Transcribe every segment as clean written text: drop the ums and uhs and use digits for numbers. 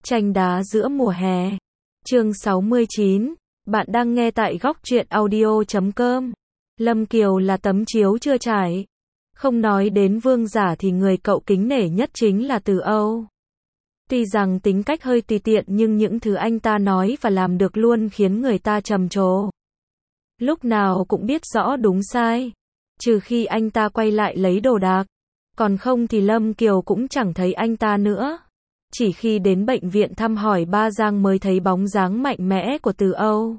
Tranh đá giữa mùa hè. Chương 69. Bạn đang nghe tại góc truyện audio.com. Lâm Kiều là tấm chiếu chưa trải. Không nói đến vương giả thì người cậu kính nể nhất chính là Từ Âu. Tuy rằng tính cách hơi tùy tiện nhưng những thứ anh ta nói và làm được luôn khiến người ta trầm trồ. Lúc nào cũng biết rõ đúng sai. Trừ khi anh ta quay lại lấy đồ đạc. Còn không thì Lâm Kiều cũng chẳng thấy anh ta nữa. Chỉ khi đến bệnh viện thăm hỏi ba Giang mới thấy bóng dáng mạnh mẽ của Từ Âu.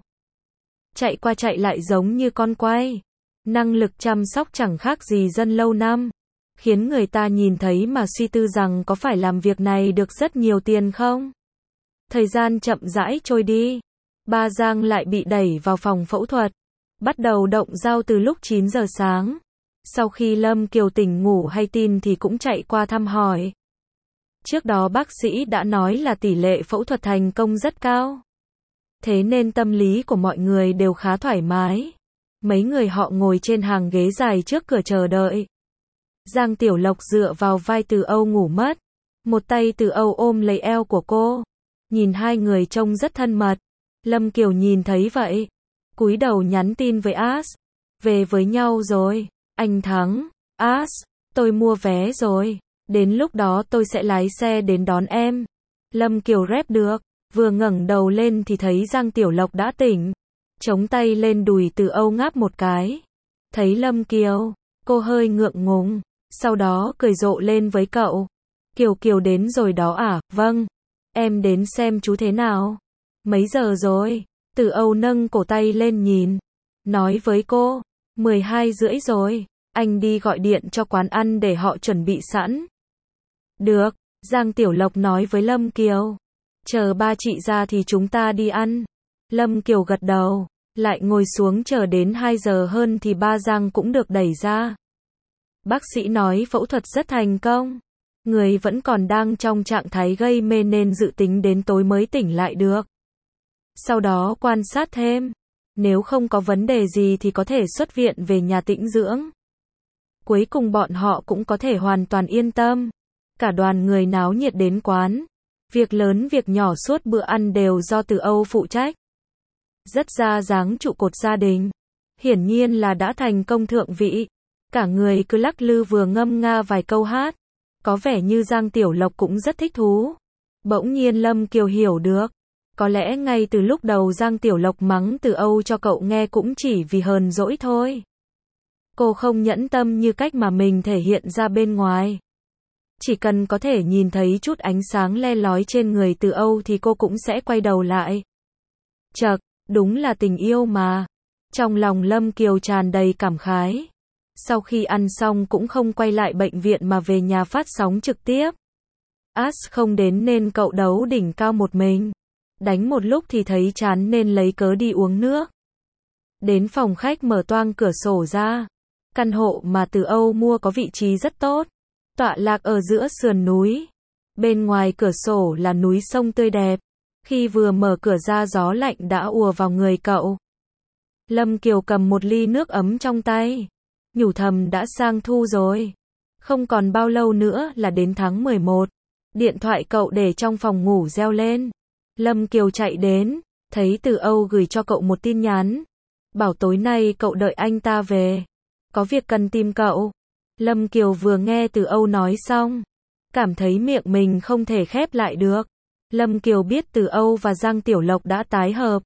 Chạy qua chạy lại giống như con quay. Năng lực chăm sóc chẳng khác gì dân lâu năm. Khiến người ta nhìn thấy mà suy tư rằng có phải làm việc này được rất nhiều tiền không? Thời gian chậm rãi trôi đi. Ba Giang lại bị đẩy vào phòng phẫu thuật. Bắt đầu động dao từ lúc 9 giờ sáng. Sau khi Lâm Kiều tỉnh ngủ hay tin thì cũng chạy qua thăm hỏi. Trước đó bác sĩ đã nói là tỷ lệ phẫu thuật thành công rất cao. Thế nên tâm lý của mọi người đều khá thoải mái. Mấy người họ ngồi trên hàng ghế dài trước cửa chờ đợi. Giang Tiểu Lộc dựa vào vai Từ Âu ngủ mất. Một tay Từ Âu ôm lấy eo của cô. Nhìn hai người trông rất thân mật. Lâm Kiều nhìn thấy vậy. Cúi đầu nhắn tin với As. Về với nhau rồi. Anh thắng. As, tôi mua vé rồi. Đến lúc đó tôi sẽ lái xe đến đón em. Lâm Kiều rep được. Vừa ngẩng đầu lên thì thấy Giang Tiểu Lộc đã tỉnh. Chống tay lên đùi Từ Âu ngáp một cái. Thấy Lâm Kiều, cô hơi ngượng ngùng. Sau đó cười rộ lên với cậu. Kiều đến rồi đó à? Vâng. Em đến xem chú thế nào. Mấy giờ rồi? Từ Âu nâng cổ tay lên nhìn. Nói với cô. 12:30 rồi. Anh đi gọi điện cho quán ăn để họ chuẩn bị sẵn. Được. Giang Tiểu Lộc nói với Lâm Kiều. Chờ ba chị ra thì chúng ta đi ăn. Lâm Kiều gật đầu. Lại ngồi xuống chờ đến 2 giờ hơn thì ba Giang cũng được đẩy ra. Bác sĩ nói phẫu thuật rất thành công. Người vẫn còn đang trong trạng thái gây mê nên dự tính đến tối mới tỉnh lại được. Sau đó quan sát thêm. Nếu không có vấn đề gì thì có thể xuất viện về nhà tĩnh dưỡng. Cuối cùng bọn họ cũng có thể hoàn toàn yên tâm. Cả đoàn người náo nhiệt đến quán. Việc lớn việc nhỏ suốt bữa ăn đều do Từ Âu phụ trách. Rất ra dáng trụ cột gia đình. Hiển nhiên là đã thành công thượng vị. Cả người cứ lắc lư vừa ngâm nga vài câu hát. Có vẻ như Giang Tiểu Lộc cũng rất thích thú. Bỗng nhiên Lâm Kiều hiểu được. Có lẽ ngay từ lúc đầu Giang Tiểu Lộc mắng Từ Âu cho cậu nghe cũng chỉ vì hờn dỗi thôi. Cô không nhẫn tâm như cách mà mình thể hiện ra bên ngoài. Chỉ cần có thể nhìn thấy chút ánh sáng le lói trên người Từ Âu thì cô cũng sẽ quay đầu lại. Chậc, đúng là tình yêu mà. Trong lòng Lâm Kiều tràn đầy cảm khái. Sau khi ăn xong cũng không quay lại bệnh viện mà về nhà phát sóng trực tiếp. As không đến nên cậu đấu đỉnh cao một mình. Đánh một lúc thì thấy chán nên lấy cớ đi uống nước. Đến phòng khách mở toang cửa sổ ra. Căn hộ mà Từ Âu mua có vị trí rất tốt. Tọa lạc ở giữa sườn núi. Bên ngoài cửa sổ là núi sông tươi đẹp. Khi vừa mở cửa ra gió lạnh đã ùa vào người cậu. Lâm Kiều cầm một ly nước ấm trong tay. Nhủ thầm đã sang thu rồi. Không còn bao lâu nữa là đến tháng 11. Điện thoại cậu để trong phòng ngủ reo lên. Lâm Kiều chạy đến. Thấy Từ Âu gửi cho cậu một tin nhắn. Bảo tối nay cậu đợi anh ta về. Có việc cần tìm cậu. Lâm Kiều vừa nghe Từ Âu nói xong. Cảm thấy miệng mình không thể khép lại được. Lâm Kiều biết Từ Âu và Giang Tiểu Lộc đã tái hợp.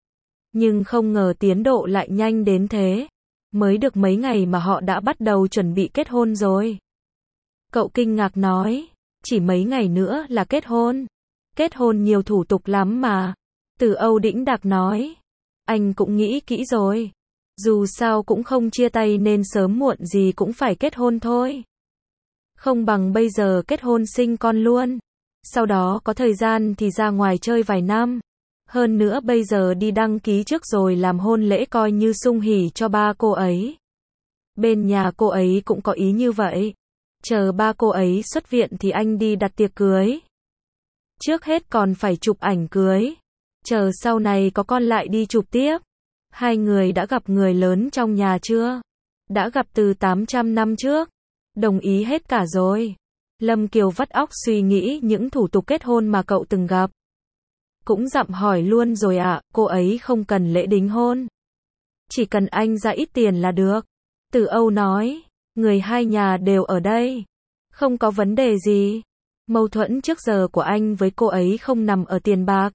Nhưng không ngờ tiến độ lại nhanh đến thế. Mới được mấy ngày mà họ đã bắt đầu chuẩn bị kết hôn rồi. Cậu kinh ngạc nói. Chỉ mấy ngày nữa là kết hôn. Kết hôn nhiều thủ tục lắm mà. Từ Âu đĩnh đạc nói. Anh cũng nghĩ kỹ rồi. Dù sao cũng không chia tay nên sớm muộn gì cũng phải kết hôn thôi. Không bằng bây giờ kết hôn sinh con luôn. Sau đó có thời gian thì ra ngoài chơi vài năm. Hơn nữa bây giờ đi đăng ký trước rồi làm hôn lễ coi như sung hỉ cho ba cô ấy. Bên nhà cô ấy cũng có ý như vậy. Chờ ba cô ấy xuất viện thì anh đi đặt tiệc cưới. Trước hết còn phải chụp ảnh cưới. Chờ sau này có con lại đi chụp tiếp. Hai người đã gặp người lớn trong nhà chưa? Đã gặp từ 800 năm trước. Đồng ý hết cả rồi. Lâm Kiều vắt óc suy nghĩ những thủ tục kết hôn mà cậu từng gặp. Cũng dặm hỏi luôn rồi ạ, cô ấy không cần lễ đính hôn. Chỉ cần anh ra ít tiền là được. Từ Âu nói, người hai nhà đều ở đây. Không có vấn đề gì. Mâu thuẫn trước giờ của anh với cô ấy không nằm ở tiền bạc.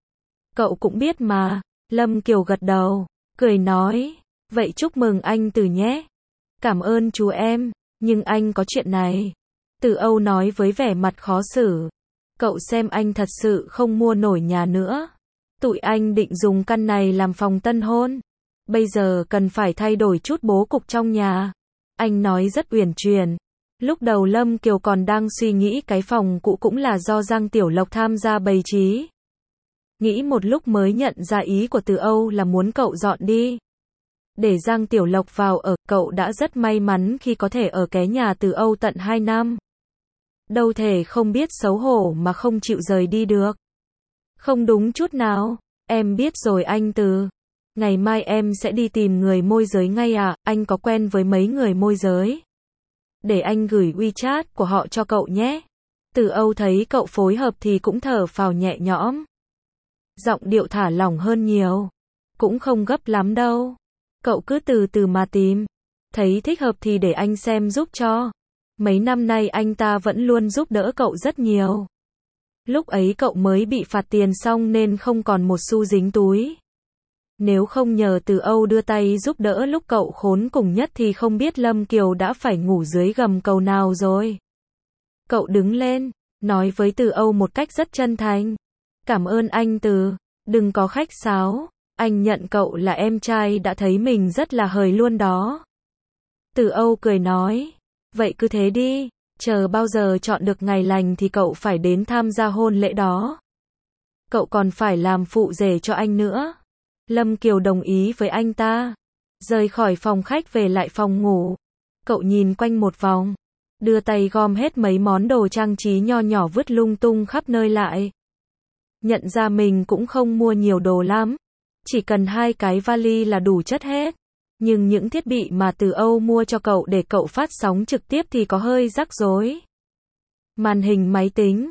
Cậu cũng biết mà. Lâm Kiều gật đầu, cười nói, vậy chúc mừng anh Từ nhé. Cảm ơn chú em, nhưng anh có chuyện này. Từ Âu nói với vẻ mặt khó xử. Cậu xem anh thật sự không mua nổi nhà nữa. Tụi anh định dùng căn này làm phòng tân hôn. Bây giờ cần phải thay đổi chút bố cục trong nhà. Anh nói rất uyển chuyển. Lúc đầu Lâm Kiều còn đang suy nghĩ cái phòng cũ cũng là do Giang Tiểu Lộc tham gia bày trí. Nghĩ một lúc mới nhận ra ý của Từ Âu là muốn cậu dọn đi. Để Giang Tiểu Lộc vào ở, cậu đã rất may mắn khi có thể ở cái nhà Từ Âu tận 2 năm. Đâu thể không biết xấu hổ mà không chịu rời đi được. Không đúng chút nào, em biết rồi anh Từ. Ngày mai em sẽ đi tìm người môi giới ngay à, anh có quen với mấy người môi giới. Để anh gửi WeChat của họ cho cậu nhé. Từ Âu thấy cậu phối hợp thì cũng thở phào nhẹ nhõm. Giọng điệu thả lỏng hơn nhiều. Cũng không gấp lắm đâu. Cậu cứ từ từ mà tìm. Thấy thích hợp thì để anh xem giúp cho. Mấy năm nay anh ta vẫn luôn giúp đỡ cậu rất nhiều. Lúc ấy cậu mới bị phạt tiền xong nên không còn một xu dính túi. Nếu không nhờ Từ Âu đưa tay giúp đỡ lúc cậu khốn cùng nhất thì không biết Lâm Kiều đã phải ngủ dưới gầm cầu nào rồi. Cậu đứng lên, nói với Từ Âu một cách rất chân thành. Cảm ơn anh Từ, đừng có khách sáo, anh nhận cậu là em trai đã thấy mình rất là hời luôn đó. Từ Âu cười nói, vậy cứ thế đi, chờ bao giờ chọn được ngày lành thì cậu phải đến tham gia hôn lễ đó. Cậu còn phải làm phụ rể cho anh nữa. Lâm Kiều đồng ý với anh ta. Rời khỏi phòng khách về lại phòng ngủ. Cậu nhìn quanh một vòng. Đưa tay gom hết mấy món đồ trang trí nho nhỏ vứt lung tung khắp nơi lại. Nhận ra mình cũng không mua nhiều đồ lắm. Chỉ cần 2 cái vali là đủ chất hết. Nhưng những thiết bị mà Từ Âu mua cho cậu để cậu phát sóng trực tiếp thì có hơi rắc rối. Màn hình máy tính,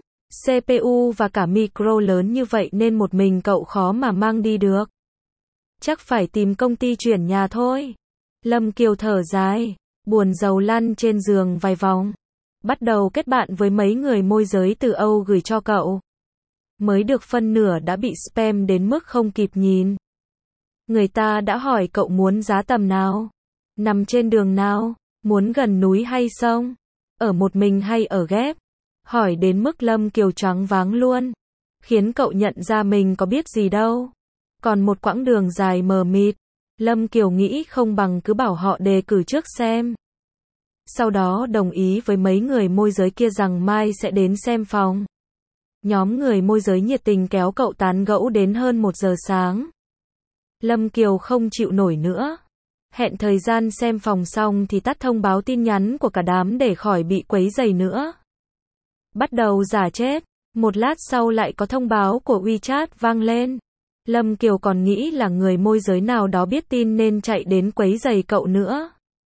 CPU và cả micro lớn như vậy nên một mình cậu khó mà mang đi được. Chắc phải tìm công ty chuyển nhà thôi. Lâm Kiều thở dài, buồn rầu lăn trên giường vài vòng. Bắt đầu kết bạn với mấy người môi giới Từ Âu gửi cho cậu. Mới được phân nửa đã bị spam đến mức không kịp nhìn. Người ta đã hỏi cậu muốn giá tầm nào? Nằm trên đường nào? Muốn gần núi hay sông? Ở một mình hay ở ghép? Hỏi đến mức Lâm Kiều choáng váng luôn. Khiến cậu nhận ra mình có biết gì đâu. Còn một quãng đường dài mờ mịt. Lâm Kiều nghĩ không bằng cứ bảo họ đề cử trước xem. Sau đó đồng ý với mấy người môi giới kia rằng mai sẽ đến xem phòng. Nhóm người môi giới nhiệt tình kéo cậu tán gẫu đến hơn 1 giờ sáng. Lâm Kiều không chịu nổi nữa. Hẹn thời gian xem phòng xong thì tắt thông báo tin nhắn của cả đám để khỏi bị quấy rầy nữa. Bắt đầu giả chết. Một lát sau lại có thông báo của WeChat vang lên. Lâm Kiều còn nghĩ là người môi giới nào đó biết tin nên chạy đến quấy rầy cậu nữa.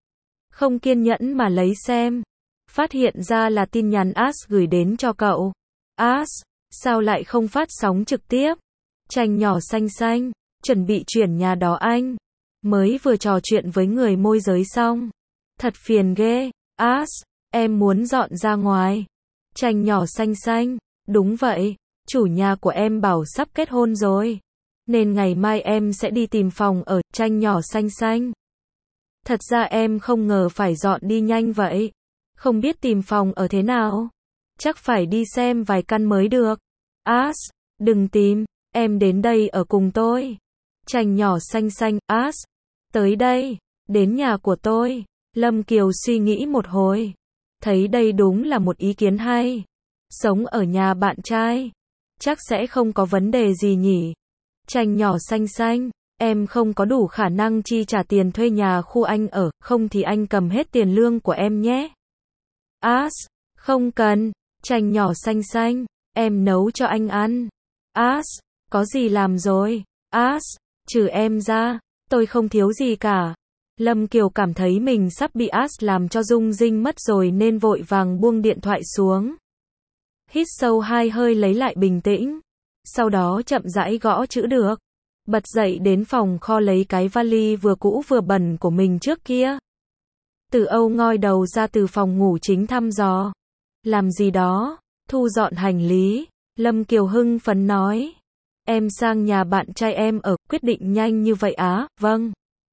Không kiên nhẫn mà lấy xem. Phát hiện ra là tin nhắn As gửi đến cho cậu. As, sao lại không phát sóng trực tiếp? Tranh nhỏ xanh xanh, chuẩn bị chuyển nhà đó anh. Mới vừa trò chuyện với người môi giới xong. Thật phiền ghê. As, em muốn dọn ra ngoài. Tranh nhỏ xanh xanh, đúng vậy. Chủ nhà của em bảo sắp kết hôn rồi. Nên ngày mai em sẽ đi tìm phòng ở, tranh nhỏ xanh xanh. Thật ra em không ngờ phải dọn đi nhanh vậy. Không biết tìm phòng ở thế nào. Chắc phải đi xem vài căn mới được. As, đừng tìm, em đến đây ở cùng tôi. Tranh nhỏ xanh xanh, As, tới đây, đến nhà của tôi. Lâm Kiều suy nghĩ một hồi. Thấy đây đúng là một ý kiến hay. Sống ở nhà bạn trai. Chắc sẽ không có vấn đề gì nhỉ. Tranh nhỏ xanh xanh, em không có đủ khả năng chi trả tiền thuê nhà khu anh ở, không thì anh cầm hết tiền lương của em nhé. As, không cần, tranh nhỏ xanh xanh, em nấu cho anh ăn. As, có gì làm rồi? As, trừ em ra, tôi không thiếu gì cả. Lâm Kiều cảm thấy mình sắp bị As làm cho rung rinh mất rồi nên vội vàng buông điện thoại xuống. Hít sâu 2 hơi lấy lại bình tĩnh. Sau đó chậm rãi gõ chữ được. Bật dậy đến phòng kho lấy cái vali vừa cũ vừa bẩn của mình trước kia. Từ Âu ngoi đầu ra từ phòng ngủ chính thăm dò. Làm gì đó? Thu dọn hành lý. Lâm Kiều hưng phấn nói. Em sang nhà bạn trai em ở, quyết định nhanh như vậy á? Vâng.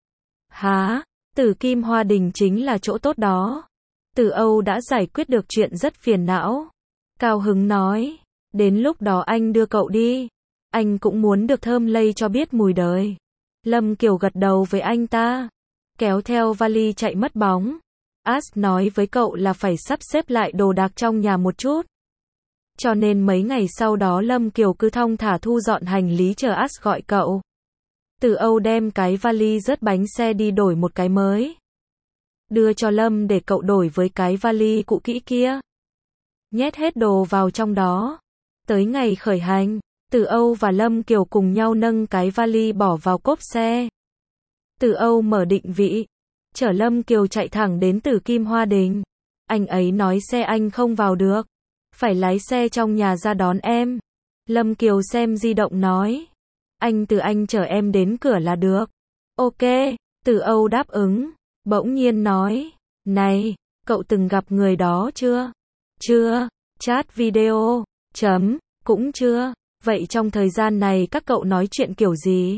Hả? Từ Kim Hoa Đình chính là chỗ tốt đó. Từ Âu đã giải quyết được chuyện rất phiền não. Cao hứng nói. Đến lúc đó anh đưa cậu đi. Anh cũng muốn được thơm lây cho biết mùi đời. Lâm Kiều gật đầu với anh ta. Kéo theo vali chạy mất bóng. As nói với cậu là phải sắp xếp lại đồ đạc trong nhà một chút. Cho nên mấy ngày sau đó Lâm Kiều cứ thong thả thu dọn hành lý chờ As gọi cậu. Từ Âu đem cái vali rớt bánh xe đi đổi một cái mới. Đưa cho Lâm để cậu đổi với cái vali cũ kỹ kia. Nhét hết đồ vào trong đó. Tới ngày khởi hành, Từ Âu và Lâm Kiều cùng nhau nâng cái vali bỏ vào cốp xe. Từ Âu mở định vị, chở Lâm Kiều chạy thẳng đến Từ Kim Hoa Đình. Anh ấy nói xe anh không vào được, phải lái xe trong nhà ra đón em. Lâm Kiều xem di động nói. Anh chở em đến cửa là được. Ok, Từ Âu đáp ứng. Bỗng nhiên nói. Này, cậu từng gặp người đó chưa? Chưa, chat video, cũng chưa. Vậy trong thời gian này các cậu nói chuyện kiểu gì?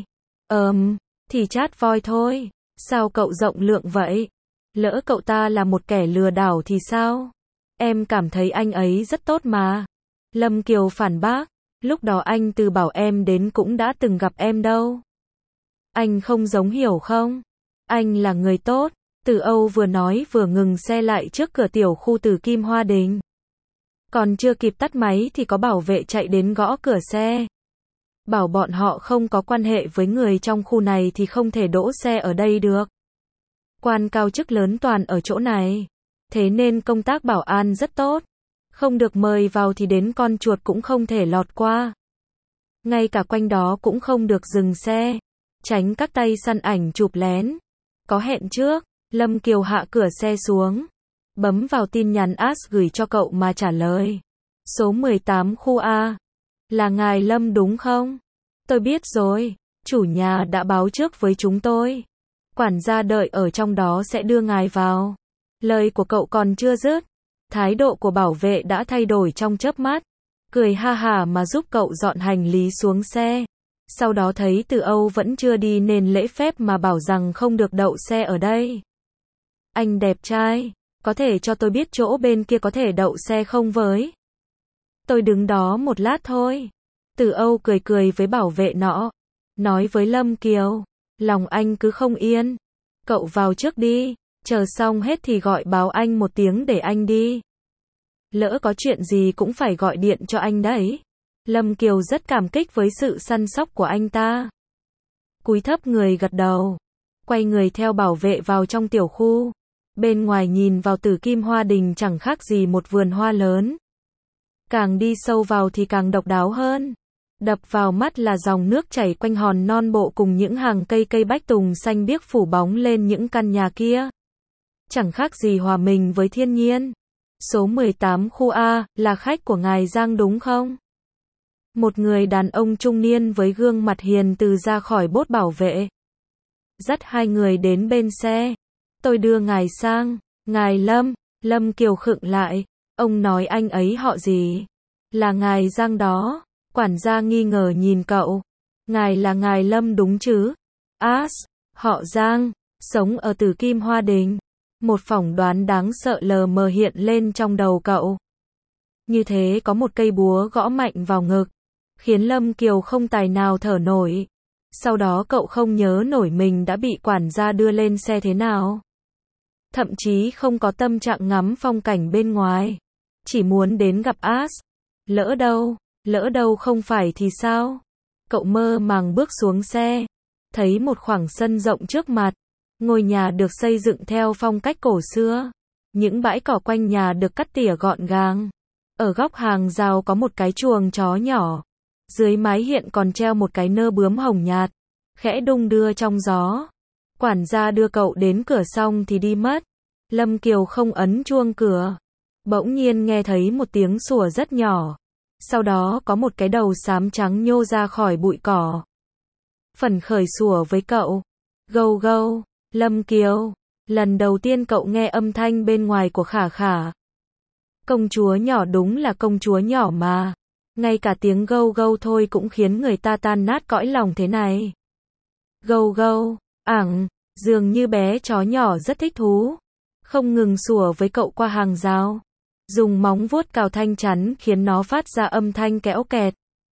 Thì chat voice thôi. Sao cậu rộng lượng vậy? Lỡ cậu ta là một kẻ lừa đảo thì sao? Em cảm thấy anh ấy rất tốt mà. Lâm Kiều phản bác. Lúc đó anh Từ bảo em đến cũng đã từng gặp em đâu. Anh không giống hiểu không? Anh là người tốt. Từ Âu vừa nói vừa ngừng xe lại trước cửa tiểu khu Từ Kim Hoa Đình. Còn chưa kịp tắt máy thì có bảo vệ chạy đến gõ cửa xe. Bảo bọn họ không có quan hệ với người trong khu này thì không thể đỗ xe ở đây được. Quan cao chức lớn toàn ở chỗ này. Thế nên công tác bảo an rất tốt. Không được mời vào thì đến con chuột cũng không thể lọt qua. Ngay cả quanh đó cũng không được dừng xe. Tránh các tay săn ảnh chụp lén. Có hẹn trước, Lâm Kiều hạ cửa xe xuống. Bấm vào tin nhắn As gửi cho cậu mà trả lời. Số 18 khu A. Là ngài Lâm đúng không? Tôi biết rồi. Chủ nhà đã báo trước với chúng tôi. Quản gia đợi ở trong đó sẽ đưa ngài vào. Lời của cậu còn chưa dứt. Thái độ của bảo vệ đã thay đổi trong chớp mắt. Cười ha hả mà giúp cậu dọn hành lý xuống xe. Sau đó thấy Từ Âu vẫn chưa đi nên lễ phép mà bảo rằng không được đậu xe ở đây. Anh đẹp trai, có thể cho tôi biết chỗ bên kia có thể đậu xe không với? Tôi đứng đó một lát thôi. Từ Âu cười cười với bảo vệ nọ. Nói với Lâm Kiều, lòng anh cứ không yên. Cậu vào trước đi, chờ xong hết thì gọi báo anh một tiếng để anh đi. Lỡ có chuyện gì cũng phải gọi điện cho anh đấy. Lâm Kiều rất cảm kích với sự săn sóc của anh ta. Cúi thấp người gật đầu. Quay người theo bảo vệ vào trong tiểu khu. Bên ngoài nhìn vào Từ Kim Hoa Đình chẳng khác gì một vườn hoa lớn. Càng đi sâu vào thì càng độc đáo hơn. Đập vào mắt là dòng nước chảy quanh hòn non bộ cùng những hàng cây bách tùng xanh biếc phủ bóng lên những căn nhà kia. Chẳng khác gì hòa mình với thiên nhiên. Số 18 khu A, là khách của ngài Giang đúng không? Một người đàn ông trung niên với gương mặt hiền từ ra khỏi bốt bảo vệ. Dắt hai người đến bên xe. Tôi đưa ngài sang. Ngài Lâm. Lâm Kiều khựng lại. Ông nói anh ấy họ gì? Là ngài Giang đó. Quản gia nghi ngờ nhìn cậu. Ngài là ngài Lâm đúng chứ? As, họ Giang, sống ở Từ Kim Hoa Đình. Một phỏng đoán đáng sợ lờ mờ hiện lên trong đầu cậu. Như thế có một cây búa gõ mạnh vào ngực. Khiến Lâm Kiều không tài nào thở nổi. Sau đó cậu không nhớ nổi mình đã bị quản gia đưa lên xe thế nào. Thậm chí không có tâm trạng ngắm phong cảnh bên ngoài. Chỉ muốn đến gặp As. Lỡ đâu không phải thì sao? Cậu mơ màng bước xuống xe. Thấy một khoảng sân rộng trước mặt. Ngôi nhà được xây dựng theo phong cách cổ xưa. Những bãi cỏ quanh nhà được cắt tỉa gọn gàng. Ở góc hàng rào có một cái chuồng chó nhỏ. Dưới mái hiện còn treo một cái nơ bướm hồng nhạt. Khẽ đung đưa trong gió. Quản gia đưa cậu đến cửa xong thì đi mất. Lâm Kiều không ấn chuông cửa. Bỗng nhiên nghe thấy một tiếng sủa rất nhỏ. Sau đó có một cái đầu xám trắng nhô ra khỏi bụi cỏ. Phấn khởi sủa với cậu. Gâu gâu, Lâm Kiều. Lần đầu tiên cậu nghe âm thanh bên ngoài của Khả Khả. Công chúa nhỏ đúng là công chúa nhỏ mà. Ngay cả tiếng gâu gâu thôi cũng khiến người ta tan nát cõi lòng thế này. Gâu gâu, dường như bé chó nhỏ rất thích thú. Không ngừng sủa với cậu qua hàng rào. Dùng móng vuốt cào thanh chắn khiến nó phát ra âm thanh kẽo kẹt.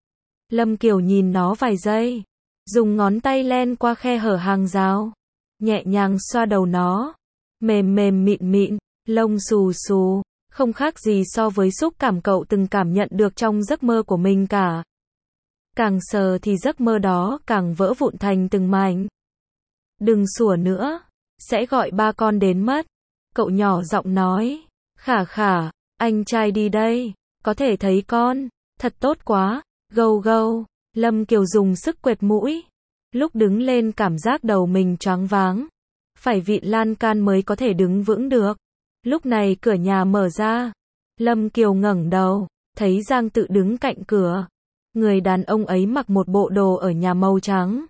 Lâm Kiều nhìn nó vài giây. Dùng ngón tay len qua khe hở hàng rào. Nhẹ nhàng xoa đầu nó. Mềm mềm mịn mịn, lông xù xù. Không khác gì so với xúc cảm cậu từng cảm nhận được trong giấc mơ của mình cả. Càng sờ thì giấc mơ đó càng vỡ vụn thành từng mảnh. Đừng sủa nữa, sẽ gọi ba con đến mất. Cậu nhỏ giọng nói. Khả Khả, anh trai đi đây, có thể thấy con, thật tốt quá. Gâu gâu, Lâm Kiều dùng sức quệt mũi. Lúc đứng lên cảm giác đầu mình choáng váng. Phải vịn lan can mới có thể đứng vững được. Lúc này cửa nhà mở ra. Lâm Kiều ngẩng đầu, thấy Giang Tự đứng cạnh cửa. Người đàn ông ấy mặc một bộ đồ ở nhà màu trắng.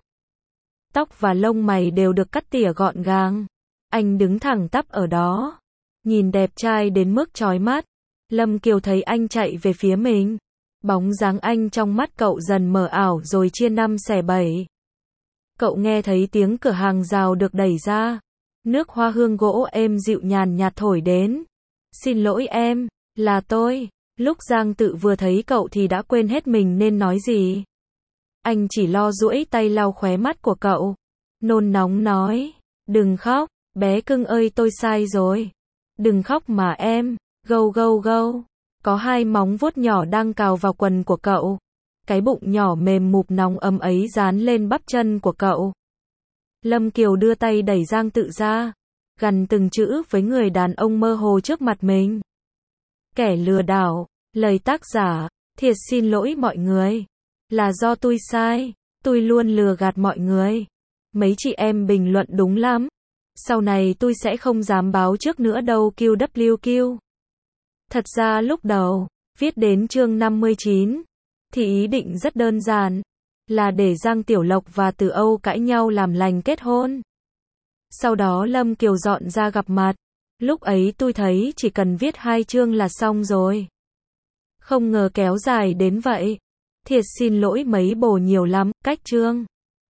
Tóc và lông mày đều được cắt tỉa gọn gàng. Anh đứng thẳng tắp ở đó. Nhìn đẹp trai đến mức chói mắt. Lâm Kiều thấy anh chạy về phía mình. Bóng dáng anh trong mắt cậu dần mờ ảo rồi chia năm xẻ bảy. Cậu nghe thấy tiếng cửa hàng rào được đẩy ra. Nước hoa hương gỗ êm dịu nhàn nhạt thổi đến. Xin lỗi em, là tôi. Lúc Giang Tự vừa thấy cậu thì đã quên hết mình nên nói gì. Anh chỉ lo duỗi tay lau khóe mắt của cậu. Nôn nóng nói. Đừng khóc, bé cưng ơi tôi sai rồi. Đừng khóc mà em. Gâu gâu gâu. Có hai móng vuốt nhỏ đang cào vào quần của cậu. Cái bụng nhỏ mềm mụp nóng ấm ấy dán lên bắp chân của cậu. Lâm Kiều đưa tay đẩy Giang Tự ra. Gằn từng chữ với người đàn ông mơ hồ trước mặt mình. Kẻ lừa đảo. Lời tác giả. Thiệt xin lỗi mọi người. Là do tôi sai. Tôi luôn lừa gạt mọi người. Mấy chị em bình luận đúng lắm. Sau này tôi sẽ không dám báo trước nữa đâu QWQ. Thật ra lúc đầu, viết đến chương 59, thì ý định rất đơn giản. Là để Giang Tiểu Lộc và Từ Âu cãi nhau làm lành kết hôn. Sau đó Lâm Kiều dọn ra gặp mặt. Lúc ấy tôi thấy chỉ cần viết 2 chương là xong rồi. Không ngờ kéo dài đến vậy. Thiệt xin lỗi mấy bồ nhiều lắm, cách chương.